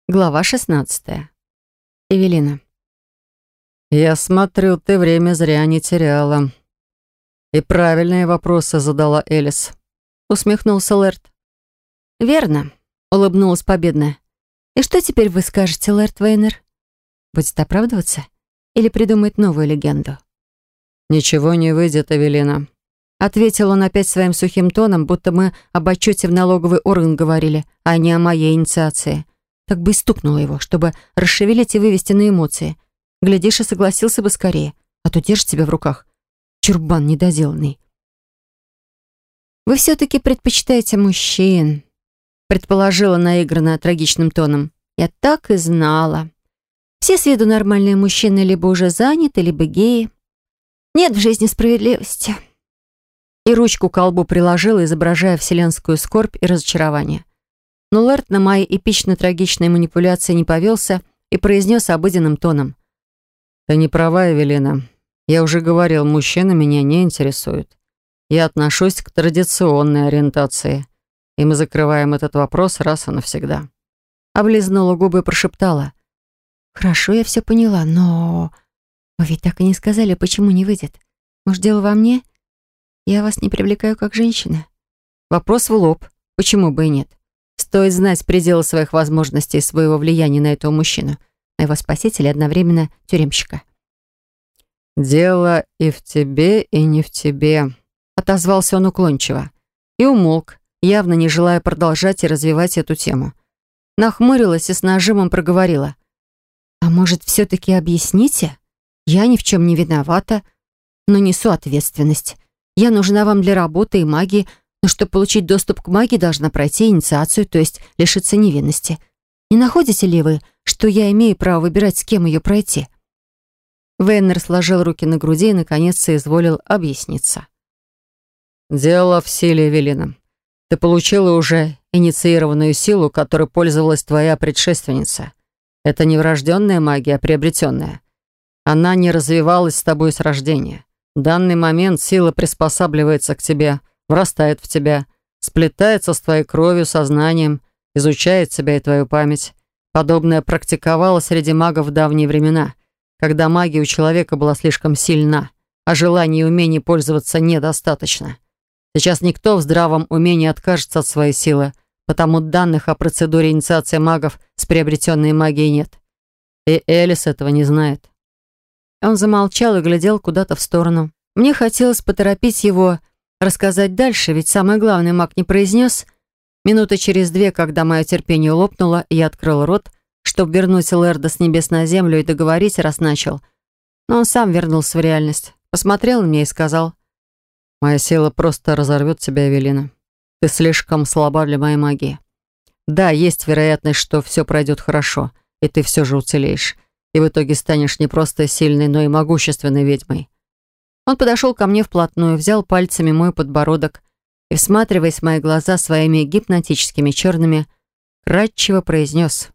Глава 16. Эвелина. «Я смотрю, ты время зря не теряла. И правильные вопросы задала Элис», — усмехнулся Лэрд. «Верно», — улыбнулась победно. «И что теперь вы скажете, Лэрд Вейнер? Будет оправдываться? Или придумает новую легенду?» «Ничего не выйдет, Эвелина», — ответил он опять своим сухим тоном, будто мы об отчете в налоговый орган говорили, а не о моей инициации. Так бы и стукнуло его, чтобы расшевелить и вывести на эмоции. Глядишь, и согласился бы скорее, а то держит себя в руках. Чурбан недоделанный. «Вы все-таки предпочитаете мужчин», — предположила наигранно трагичным тоном. «Я так и знала. Все с виду нормальные мужчины либо уже заняты, либо геи. Нет в жизни справедливости». И ручку к колбу приложила, изображая вселенскую скорбь и разочарование. Но Лэрд на мои эпично-трагичные манипуляции не повелся и произнес обыденным тоном. «Ты не права, Эвелина. Я уже говорил, мужчины меня не интересуют. Я отношусь к традиционной ориентации, и мы закрываем этот вопрос раз и навсегда». Облизнула губы и прошептала. «Хорошо, я все поняла, но... Вы ведь так и не сказали, почему не выйдет. Может, дело во мне? Я вас не привлекаю как женщина?» Вопрос в лоб. Почему бы и нет? Стоит знать пределы своих возможностей и своего влияния на этого мужчину, на его спасителя и одновременно тюремщика. «Дело и в тебе, и не в тебе», — отозвался он уклончиво. И умолк, явно не желая продолжать и развивать эту тему. Нахмурилась и с нажимом проговорила. «А может, все-таки объясните? Я ни в чем не виновата, но несу ответственность. Я нужна вам для работы и магии, но чтобы получить доступ к магии, должна пройти инициацию, то есть лишиться невинности. Не находите ли вы, что я имею право выбирать, с кем ее пройти?» Вейнер сложил руки на груди и, наконец, соизволил объясниться. «Дело в силе, Эвелина. Ты получила уже инициированную силу, которой пользовалась твоя предшественница. Это не врожденная магия, а приобретенная. Она не развивалась с тобой с рождения. В данный момент сила приспосабливается к тебе, врастает в тебя, сплетается с твоей кровью, сознанием, изучает тебя и твою память. Подобное практиковалось среди магов в давние времена, когда магия у человека была слишком сильна, а желания и умений пользоваться недостаточно. Сейчас никто в здравом уме не откажется от своей силы, потому данных о процедуре инициации магов с приобретенной магией нет. И Элис этого не знает». Он замолчал и глядел куда-то в сторону. Мне хотелось поторопить его, рассказать дальше, ведь самое главное маг не произнес. Минуты через две, когда мое терпение лопнуло, я открыл рот, чтобы вернуть Лэрда с небес на землю и договорить, раз начал. Но он сам вернулся в реальность, посмотрел на меня и сказал: «Моя сила просто разорвет тебя, Эвелина. Ты слишком слаба для моей магии. Да, есть вероятность, что все пройдет хорошо, и ты все же уцелеешь, и в итоге станешь не просто сильной, но и могущественной ведьмой». Он подошел ко мне вплотную, взял пальцами мой подбородок и, всматриваясь в мои глаза своими гипнотическими черными, кратчево произнес: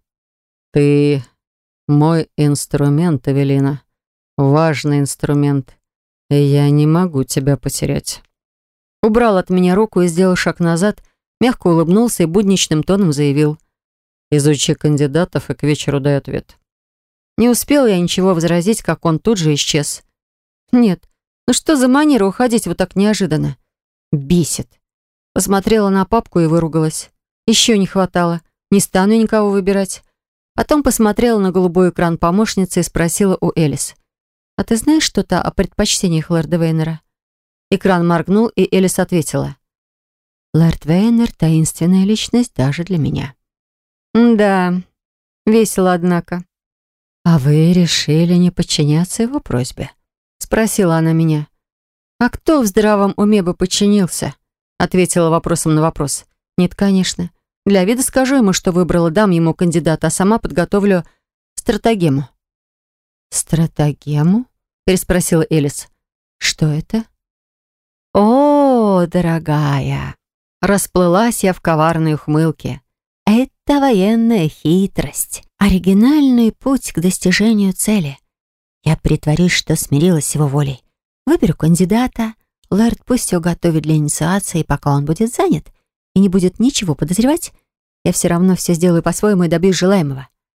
«Ты мой инструмент, Эвелина. Важный инструмент. И я не могу тебя потерять». Убрал от меня руку и сделал шаг назад, мягко улыбнулся и будничным тоном заявил: «Изучи кандидатов и к вечеру дай ответ». Не успел я ничего возразить, как он тут же исчез. Нет, ну что за манера уходить вот так неожиданно? Бесит. Посмотрела на папку и выругалась. Еще не хватало. Не стану никого выбирать. Потом посмотрела на голубой экран помощницы и спросила у Элис: «А ты знаешь что-то о предпочтениях лорда Вейнера?» Экран моргнул, и Элис ответила: «Лорд Вейнер — таинственная личность даже для меня». «Да, весело, однако». «А вы решили не подчиняться его просьбе?» — спросила она меня. «А кто в здравом уме бы подчинился?» — ответила вопросом на вопрос. «Нет, конечно. Для вида скажу ему, что выбрала, дам ему кандидата, а сама подготовлю стратагему». «Стратагему?» — переспросила Элис. «Что это?» «О, дорогая!» — расплылась я в коварной ухмылке. «Это военная хитрость, оригинальный путь к достижению цели. Я притворюсь, что смирилась с его волей. Выберу кандидата, лорд пусть его готовит для инициации, пока он будет занят, и не будет ничего подозревать. Я все равно все сделаю по-своему и добьюсь желаемого.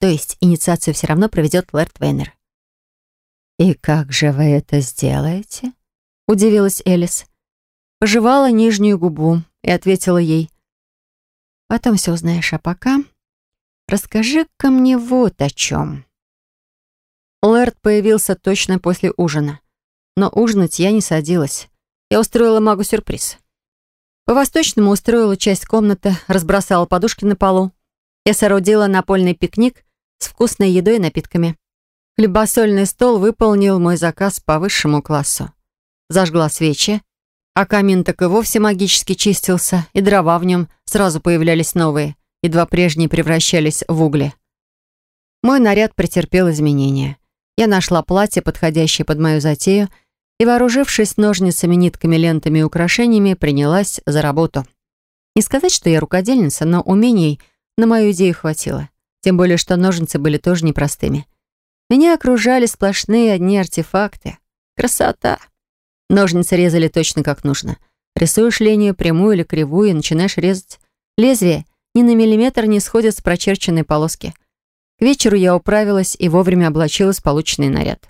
То есть инициацию все равно проведет лорд Вейнер. «И как же вы это сделаете?» — удивилась Элис. Пожевала нижнюю губу и ответила ей. «Потом все узнаешь, а пока расскажи-ка мне вот о чем». Лэрд появился точно после ужина. Но ужинать я не садилась. Я устроила магу сюрприз. По-восточному устроила часть комнаты, разбросала подушки на полу. Я соорудила напольный пикник с вкусной едой и напитками. Хлебосольный стол выполнил мой заказ по высшему классу. Зажгла свечи, а камин так и вовсе магически чистился, и дрова в нем сразу появлялись новые, едва прежние превращались в угли. Мой наряд претерпел изменения. Я нашла платье, подходящее под мою затею, и, вооружившись ножницами, нитками, лентами и украшениями, принялась за работу. Не сказать, что я рукодельница, но умений на мою идею хватило. Тем более, что ножницы были тоже непростыми. Меня окружали сплошные одни артефакты. Красота! Ножницы резали точно как нужно. Рисуешь линию, прямую или кривую, и начинаешь резать. Лезвие ни на миллиметр не сходит с прочерченной полоски. К вечеру я управилась и вовремя облачилась в полученный наряд.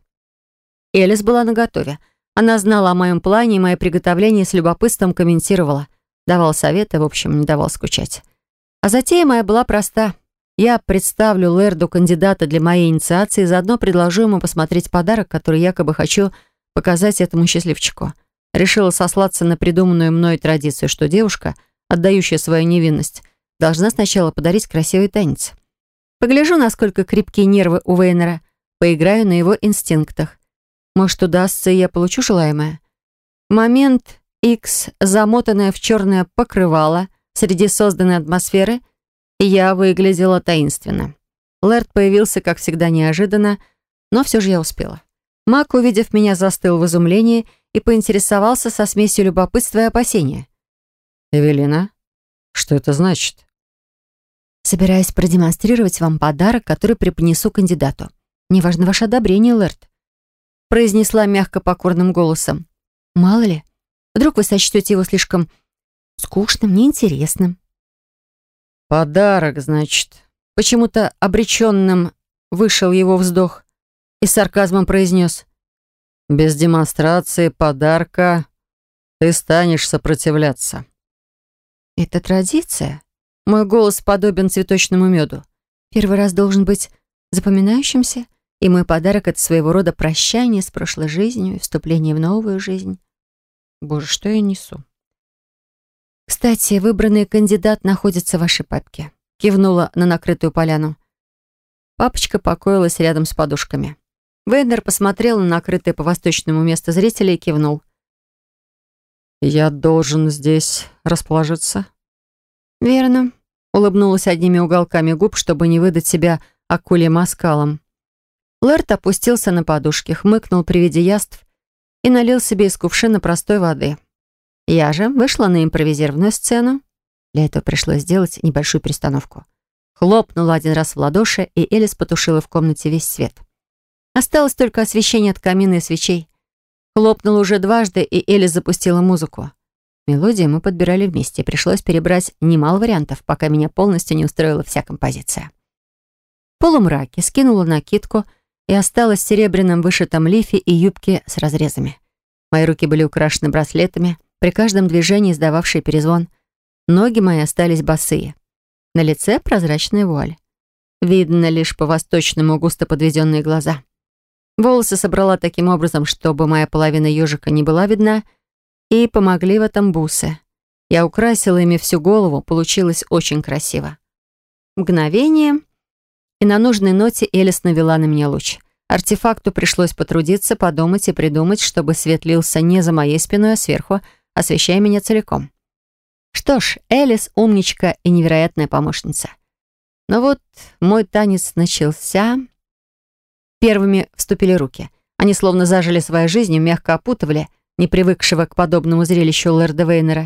Элис была наготове. Она знала о моем плане и мои приготовления, с любопытством комментировала. Давала советы, в общем, не давала скучать. А затея моя была проста. Я представлю Лэрду кандидата для моей инициации и заодно предложу ему посмотреть подарок, который якобы хочу показать этому счастливчику. Решила сослаться на придуманную мной традицию, что девушка, отдающая свою невинность, должна сначала подарить красивый танец. Погляжу, насколько крепкие нервы у Вейнера, поиграю на его инстинктах. Может, удастся, и я получу желаемое. В момент X, замотанная в черное покрывало среди созданной атмосферы, я выглядела таинственно. Лэрд появился, как всегда, неожиданно, но все же я успела. Маг, увидев меня, застыл в изумлении и поинтересовался со смесью любопытства и опасения. «Эвелина, что это значит?» «Собираюсь продемонстрировать вам подарок, который преподнесу кандидату. Мне важно ваше одобрение, Лэрд», произнесла мягко покорным голосом. «Мало ли, вдруг вы сочтете его слишком скучным, неинтересным». «Подарок, значит». Почему-то обреченным вышел его вздох и с сарказмом произнес. «Без демонстрации подарка ты станешь сопротивляться». «Это традиция?» Мой голос подобен цветочному меду. «Первый раз должен быть запоминающимся, и мой подарок — это своего рода прощание с прошлой жизнью и вступление в новую жизнь». Боже, что я несу? «Кстати, выбранный кандидат находится в вашей папке», — кивнула на накрытую поляну. Папочка покоилась рядом с подушками. Вейнер посмотрел на накрытое по-восточному место зрителя и кивнул. «Я должен здесь расположиться?» «Верно», — улыбнулась одними уголками губ, чтобы не выдать себя акульим оскалом. Лэрд опустился на подушки, хмыкнул при виде яств и налил себе из кувшина простой воды. Я же вышла на импровизированную сцену. Для этого пришлось сделать небольшую перестановку. Хлопнула один раз в ладоши, и Элис потушила в комнате весь свет. Осталось только освещение от камина и свечей. Хлопнула уже дважды, и Элис запустила музыку. Мелодии мы подбирали вместе. Пришлось перебрать немало вариантов, пока меня полностью не устроила вся композиция. В полумраке скинула накидку и осталась в серебряном вышитом лифе и юбке с разрезами. Мои руки были украшены браслетами, при каждом движении издававшие перезвон. Ноги мои остались босые. На лице прозрачная вуаль. Видно лишь по-восточному густо подведенные глаза. Волосы собрала таким образом, чтобы моя половина ежика не была видна, и помогли в этом бусы. Я украсила ими всю голову, получилось очень красиво. Мгновение, и на нужной ноте Элис навела на меня луч. Артефакту пришлось потрудиться, подумать и придумать, чтобы свет лился не за моей спиной, а сверху, освещая меня целиком. Что ж, Элис умничка и невероятная помощница. Но вот мой танец начался. Первыми вступили руки. Они словно зажили своей жизнью, мягко опутывали не привыкшего к подобному зрелищу лорда Вейнера.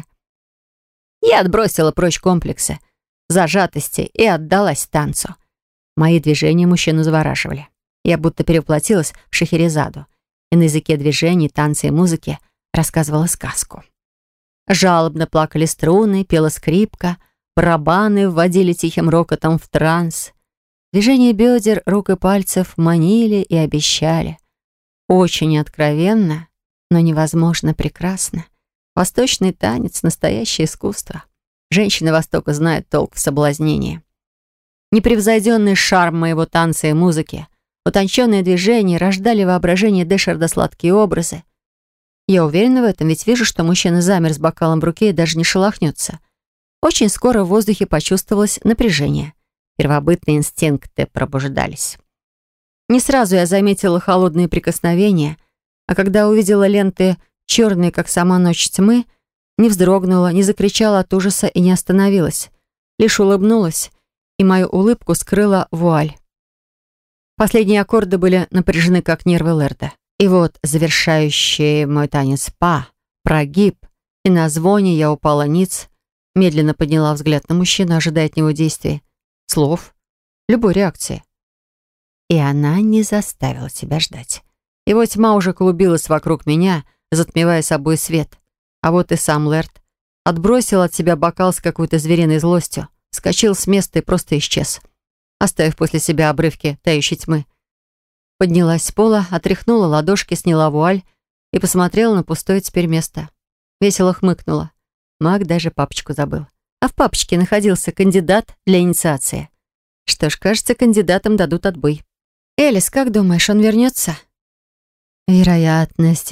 Я отбросила прочь комплексы, зажатости и отдалась танцу. Мои движения мужчину завораживали. Я будто перевоплотилась в Шахерезаду и на языке движений, танца и музыки рассказывала сказку. Жалобно плакали струны, пела скрипка, барабаны вводили тихим рокотом в транс. Движения бедер, рук и пальцев манили и обещали. Очень откровенно, но невозможно прекрасно. Восточный танец — настоящее искусство. Женщины Востока знают толк в соблазнении. Непревзойденный шарм моего танца и музыки, утонченные движения рождали в воображении Дэшарда сладкие образы. Я уверена в этом, ведь вижу, что мужчина замер с бокалом в руке и даже не шелохнется. Очень скоро в воздухе почувствовалось напряжение. Первобытные инстинкты пробуждались. Не сразу я заметила холодные прикосновения, а когда увидела ленты черные, как сама ночь тьмы, не вздрогнула, не закричала от ужаса и не остановилась. Лишь улыбнулась, и мою улыбку скрыла вуаль. Последние аккорды были напряжены, как нервы Лерда. И вот завершающий мой танец прогиб, и на звоне я упала ниц, медленно подняла взгляд на мужчину, ожидая от него действий, слов, любой реакции. И она не заставила себя ждать. Его тьма уже клубилась вокруг меня, затмевая собой свет. А вот и сам Лерд отбросил от себя бокал с какой-то звериной злостью, вскочил с места и просто исчез, оставив после себя обрывки тающей тьмы. Поднялась с пола, отряхнула ладошки, сняла вуаль и посмотрела на пустое теперь место. Весело хмыкнула. Маг даже папочку забыл. А в папочке находился кандидат для инициации. Что ж, кажется, кандидатам дадут отбой. «Элис, как думаешь, он вернется?» «Вероятность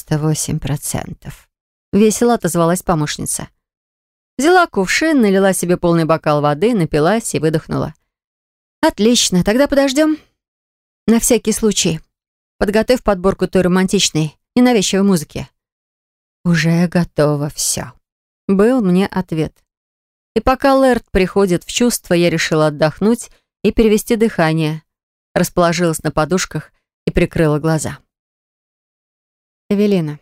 98%. Весело отозвалась помощница. Взяла кувшин, налила себе полный бокал воды, напилась и выдохнула. «Отлично, тогда подождем. На всякий случай. Подготовь подборку той романтичной, ненавязчивой музыки». «Уже готово все», — был мне ответ. И пока Лерд приходит в чувство, я решила отдохнуть и перевести дыхание. Расположилась на подушках и прикрыла глаза. Эвелина.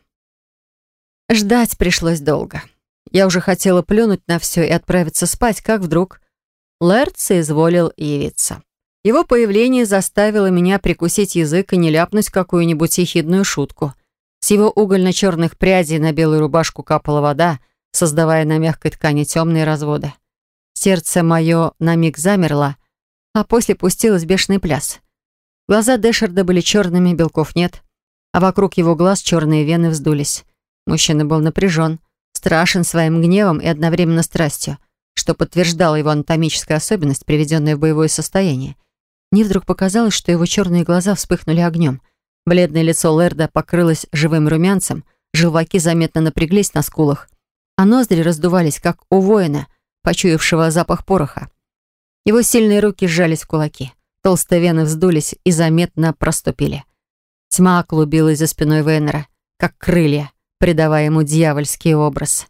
Ждать пришлось долго. Я уже хотела плюнуть на все и отправиться спать, как вдруг Лерд соизволил явиться. Его появление заставило меня прикусить язык и не ляпнуть какую-нибудь ехидную шутку. С его угольно-черных прядей на белую рубашку капала вода, создавая на мягкой ткани темные разводы. Сердце мое на миг замерло, а после пустилось в бешеный пляс. Глаза Дэшарда были черными, белков нет, а вокруг его глаз черные вены вздулись. Мужчина был напряжен, страшен своим гневом и одновременно страстью, что подтверждало его анатомическая особенность, приведенная в боевое состояние. Мне вдруг показалось, что его черные глаза вспыхнули огнем. Бледное лицо Лерда покрылось живым румянцем, желваки заметно напряглись на скулах, а ноздри раздувались, как у воина, почуявшего запах пороха. Его сильные руки сжались в кулаки, толстые вены вздулись и заметно проступили. Тьма клубилась за спиной Вейнера, как крылья, придавая ему дьявольский образ.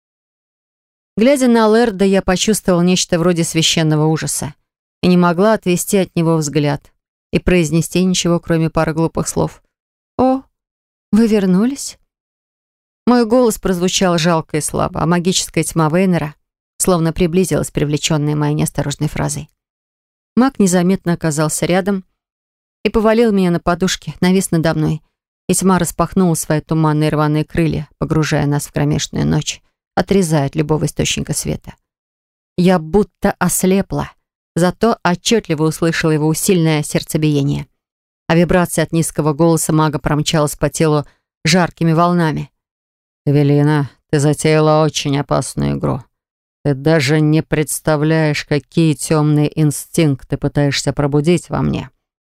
Глядя на Лерда, я почувствовал нечто вроде священного ужаса и не могла отвести от него взгляд и произнести ничего, кроме пары глупых слов. «О, вы вернулись?» Мой голос прозвучал жалко и слабо, а магическая тьма Вейнера словно приблизилась, привлеченная моей неосторожной фразой. Маг незаметно оказался рядом и повалил меня на подушке, навис надо мной, и тьма распахнула свои туманные рваные крылья, погружая нас в кромешную ночь, отрезая от любого источника света. Я будто ослепла, зато отчетливо услышала его усиленное сердцебиение, а вибрация от низкого голоса мага промчалась по телу жаркими волнами. «Эвелина, ты затеяла очень опасную игру. Ты даже не представляешь, какие темные инстинкты пытаешься пробудить во мне».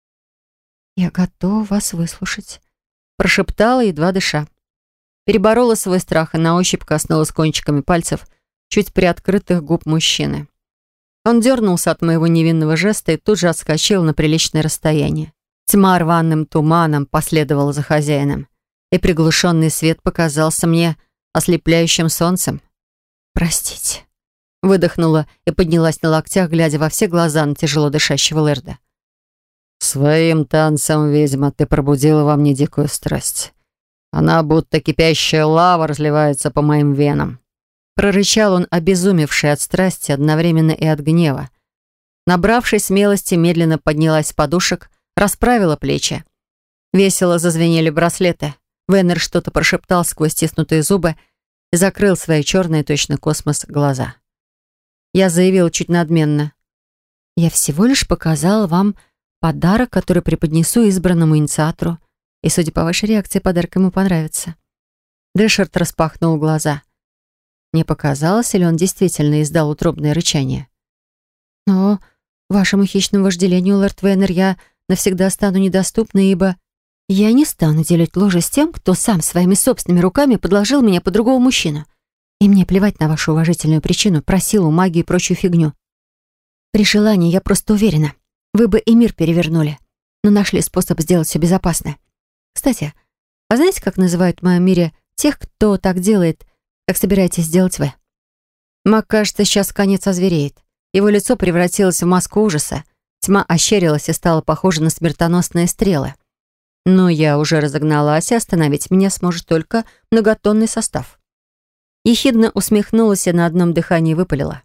«Я готова вас выслушать», — прошептала, едва дыша. Переборола свой страх и на ощупь коснулась кончиками пальцев чуть приоткрытых губ мужчины. Он дернулся от моего невинного жеста и тут же отскочил на приличное расстояние. Тьма рваным туманом последовала за хозяином, и приглушенный свет показался мне ослепляющим солнцем. «Простите», — выдохнула и поднялась на локтях, глядя во все глаза на тяжело дышащего Лерда. «Своим танцем, ведьма, ты пробудила во мне дикую страсть. Она, будто кипящая лава, разливается по моим венам». Прорычал он, обезумевший от страсти, одновременно и от гнева. Набравшись смелости, медленно поднялась с подушек, расправила плечи. Весело зазвенели браслеты. Вейнер что-то прошептал сквозь стиснутые зубы и закрыл свои черные, точно космос, глаза. Я заявила чуть надменно. Я всего лишь показала вам подарок, который преподнесу избранному инициатору. И, судя по вашей реакции, подарок ему понравится». Дэшард распахнул глаза. Не показалось, или он действительно издал утробное рычание? «Но вашему хищному вожделению, лорд Вейнер, я навсегда стану недоступна, ибо я не стану делить ложе с тем, кто сам своими собственными руками подложил меня под другого мужчину. И мне плевать на вашу уважительную причину, про силу, магию и прочую фигню. При желании, я просто уверена, вы бы и мир перевернули, но нашли способ сделать все безопасно. Кстати, а знаете, как называют в моем мире тех, кто так делает, как собираетесь сделать вы?» Маг, кажется, сейчас конец озвереет. Его лицо превратилось в маску ужаса. Тьма ощерилась и стала похожа на смертоносные стрелы. Но я уже разогналась, и остановить меня сможет только многотонный состав. Ехидно усмехнулась и на одном дыхании выпалила.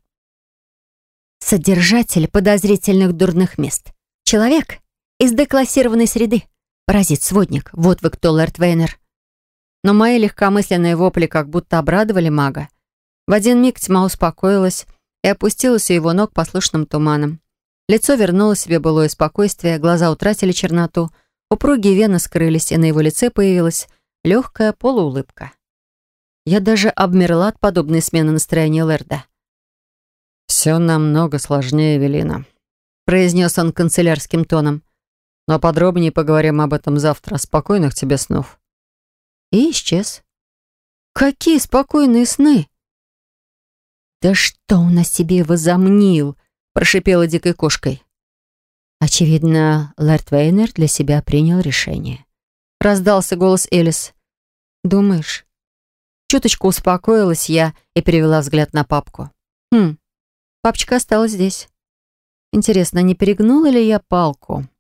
«Содержатель подозрительных дурных мест. Человек из деклассированной среды. Паразит-сводник. Вот вы кто, лорд Вейнер». Но мои легкомысленные вопли как будто обрадовали мага. В один миг тьма успокоилась и опустилась у его ног послушным туманом. Лицо вернуло себе былое спокойствие, глаза утратили черноту, упругие вены скрылись, и на его лице появилась легкая полуулыбка. Я даже обмерла от подобной смены настроения Лэрда. «Все намного сложнее, Эвелина», — произнес он канцелярским тоном. «Но подробнее поговорим об этом завтра. Спокойных тебе снов». И исчез. «Какие спокойные сны!» «Да что он о себе возомнил?» — прошипела дикой кошкой. «Очевидно, лорд Вейнер для себя принял решение». Раздался голос Элис. «Думаешь?» Чуточку успокоилась я и перевела взгляд на папку. Папочка осталась здесь. Интересно, не перегнула ли я палку?